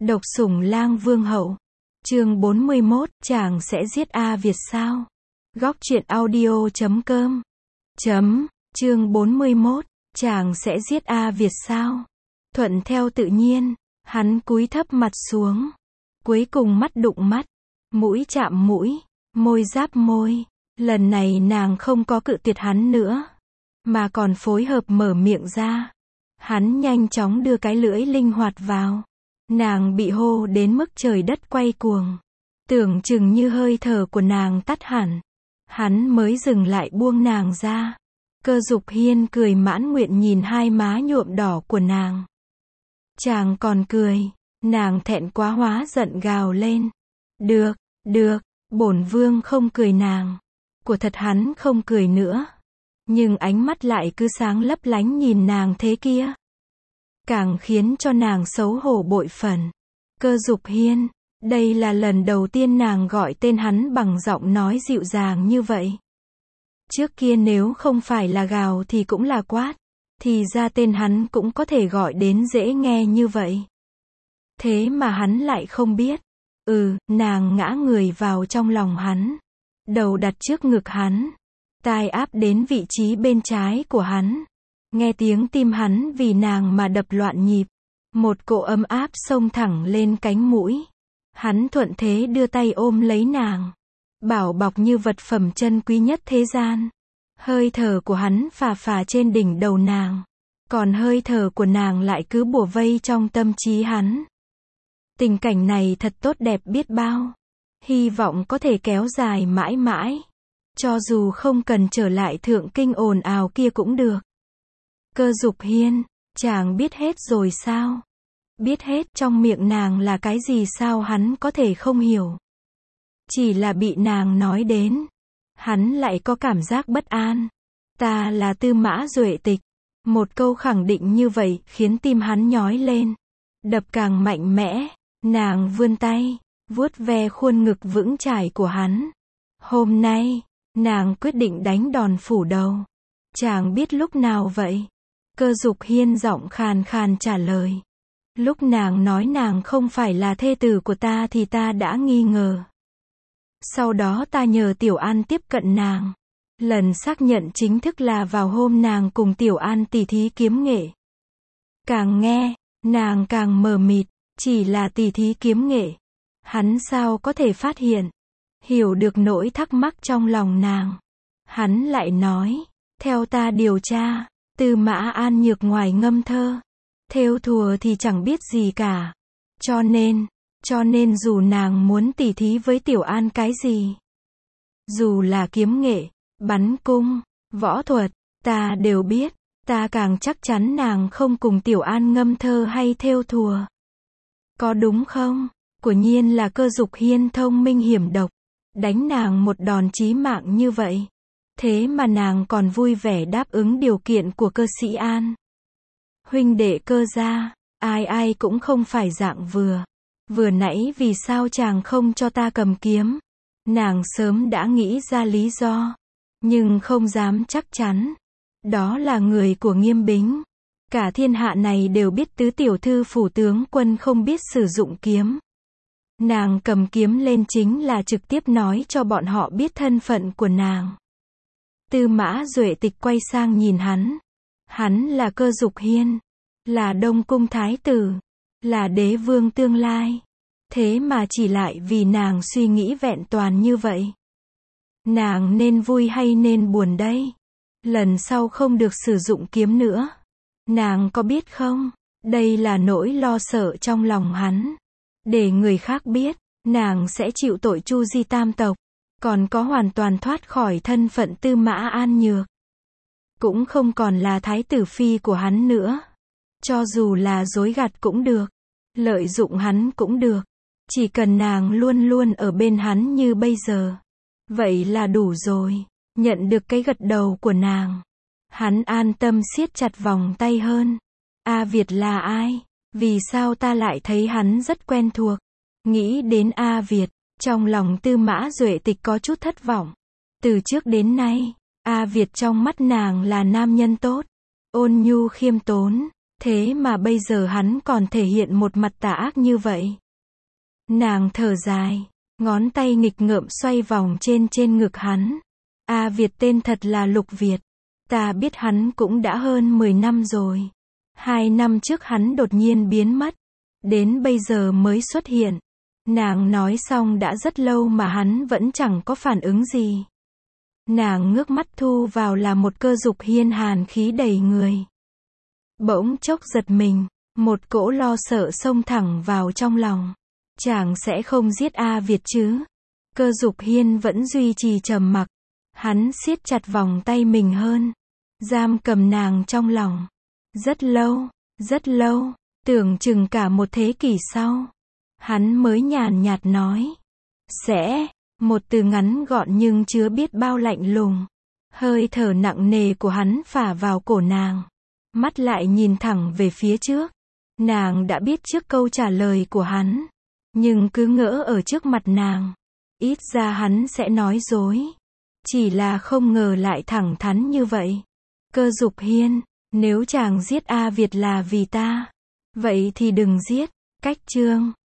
Độc sủng lang vương hậu. Chương 41, chàng sẽ giết A Việt sao? Góc truyện audio.com. Chương 41, chàng sẽ giết A Việt sao? Thuận theo tự nhiên, hắn cúi thấp mặt xuống. Cuối cùng mắt đụng mắt, mũi chạm mũi, môi giáp môi. Lần này nàng không có cự tuyệt hắn nữa, mà còn phối hợp mở miệng ra. Hắn nhanh chóng đưa cái lưỡi linh hoạt vào. Nàng bị hô đến mức trời đất quay cuồng. Tưởng chừng như hơi thở của nàng tắt hẳn. Hắn mới dừng lại buông nàng ra. Cơ Dục Hiên cười mãn nguyện nhìn hai má nhuộm đỏ của nàng. Chàng còn cười. Nàng thẹn quá hóa giận gào lên. Được, bổn vương không cười nàng. Của thật hắn không cười nữa. Nhưng ánh mắt lại cứ sáng lấp lánh nhìn nàng thế kia. Càng khiến cho nàng xấu hổ bội phần. Cơ Dục Hiên, đây là lần đầu tiên nàng gọi tên hắn bằng giọng nói dịu dàng như vậy. Trước kia nếu không phải là gào thì cũng là quát, thì ra tên hắn cũng có thể gọi đến dễ nghe như vậy. Thế mà hắn lại không biết. Nàng ngã người vào trong lòng hắn. Đầu đặt trước ngực hắn. Tai áp đến vị trí bên trái của hắn. Nghe tiếng tim hắn vì nàng mà đập loạn nhịp. Một cỗ ấm áp xông thẳng lên cánh mũi. Hắn thuận thế đưa tay ôm lấy nàng. Bảo bọc như vật phẩm chân quý nhất thế gian. Hơi thở của hắn phà phà trên đỉnh đầu nàng. Còn hơi thở của nàng lại cứ bủa vây trong tâm trí hắn. Tình cảnh này thật tốt đẹp biết bao. Hy vọng có thể kéo dài mãi mãi. Cho dù không cần trở lại thượng kinh ồn ào kia cũng được. Cơ Dục Hiên, chàng biết hết rồi sao? Biết hết trong miệng nàng là cái gì sao hắn có thể không hiểu. Chỉ là bị nàng nói đến. Hắn lại có cảm giác bất an. Ta là Tư Mã Duệ Tịch. Một câu khẳng định như vậy khiến tim hắn nhói lên. Đập càng mạnh mẽ. Nàng vươn tay, vuốt ve khuôn ngực vững chãi của hắn. Hôm nay, nàng quyết định đánh đòn phủ đầu. Chàng biết lúc nào vậy? Cơ Dục Hiên giọng khàn khàn trả lời. Lúc nàng nói nàng không phải là thê tử của ta thì ta đã nghi ngờ. Sau đó ta nhờ Tiểu An tiếp cận nàng. Lần xác nhận chính thức là vào hôm nàng cùng Tiểu An tỉ thí kiếm nghệ. Càng nghe, nàng càng mờ mịt. Chỉ là tỉ thí kiếm nghệ. Hắn sao có thể phát hiện, hiểu được nỗi thắc mắc trong lòng nàng. Hắn lại nói, theo ta điều tra, Tư Mã An Nhược ngoài ngâm thơ, thêu thùa thì chẳng biết gì cả. Cho nên dù nàng muốn tỉ thí với Tiểu An cái gì, dù là kiếm nghệ, bắn cung, võ thuật, ta đều biết. Ta càng chắc chắn nàng không cùng Tiểu An ngâm thơ hay thêu thùa. Có đúng không? Quả nhiên là Cơ Dục Hiên thông minh hiểm độc. Đánh nàng một đòn chí mạng như vậy. Thế mà nàng còn vui vẻ đáp ứng điều kiện của Cơ Sĩ An. Huynh đệ Cơ gia, ai cũng không phải dạng vừa. Vừa nãy vì sao chàng không cho ta cầm kiếm? Nàng sớm đã nghĩ ra lý do. Nhưng không dám chắc chắn. Đó là người của Nghiêm Bính. Cả thiên hạ này đều biết tứ tiểu thư phủ tướng quân không biết sử dụng kiếm. Nàng cầm kiếm lên chính là trực tiếp nói cho bọn họ biết thân phận của nàng. Tư Mã Duệ Tịch quay sang nhìn hắn. Hắn là Cơ Dục Hiên. Là Đông Cung Thái tử. Là đế vương tương lai. Thế mà chỉ lại vì nàng suy nghĩ vẹn toàn như vậy. Nàng nên vui hay nên buồn đây? Lần sau không được sử dụng kiếm nữa. Nàng có biết không? Đây là nỗi lo sợ trong lòng hắn. Để người khác biết, nàng sẽ chịu tội Chu Di tam tộc. Còn có hoàn toàn thoát khỏi thân phận Tư Mã An Nhược. Cũng không còn là thái tử phi của hắn nữa. Cho dù là dối gạt cũng được. Lợi dụng hắn cũng được. Chỉ cần nàng luôn luôn ở bên hắn như bây giờ. Vậy là đủ rồi. Nhận được cái gật đầu của nàng. Hắn an tâm siết chặt vòng tay hơn. A Việt là ai? Vì sao ta lại thấy hắn rất quen thuộc? Nghĩ đến A Việt, trong lòng Tư Mã Duệ Tịch có chút thất vọng. Từ trước đến nay, A Việt trong mắt nàng là nam nhân tốt, ôn nhu khiêm tốn, Thế mà bây giờ hắn còn thể hiện một mặt tà ác như vậy. Nàng thở dài, ngón tay nghịch ngợm xoay vòng trên ngực hắn. A Việt tên thật là Lục Việt. Ta biết hắn cũng đã hơn 10 năm rồi. 2 năm trước hắn đột nhiên biến mất. Đến bây giờ mới xuất hiện. Nàng nói xong đã rất lâu mà hắn vẫn chẳng có phản ứng gì. Nàng ngước mắt thu vào là một Cơ Dục Hiên hàn khí đầy người. Bỗng chốc giật mình, một cỗ lo sợ xông thẳng vào trong lòng. Chàng sẽ không giết A Việt chứ? Cơ Dục Hiên vẫn duy trì trầm mặc. Hắn siết chặt vòng tay mình hơn. Giam cầm nàng trong lòng. Rất lâu, tưởng chừng cả một thế kỷ sau. Hắn mới nhàn nhạt nói. Sẽ, một từ ngắn gọn nhưng chứa biết bao lạnh lùng. Hơi thở nặng nề của hắn phả vào cổ nàng. Mắt lại nhìn thẳng về phía trước. Nàng đã biết trước câu trả lời của hắn. Nhưng cứ ngỡ ở trước mặt nàng. Ít ra hắn sẽ nói dối. Chỉ là không ngờ lại thẳng thắn như vậy. Cơ Dục Hiên, nếu chàng giết A Việt là vì ta, vậy thì đừng giết. Cách chương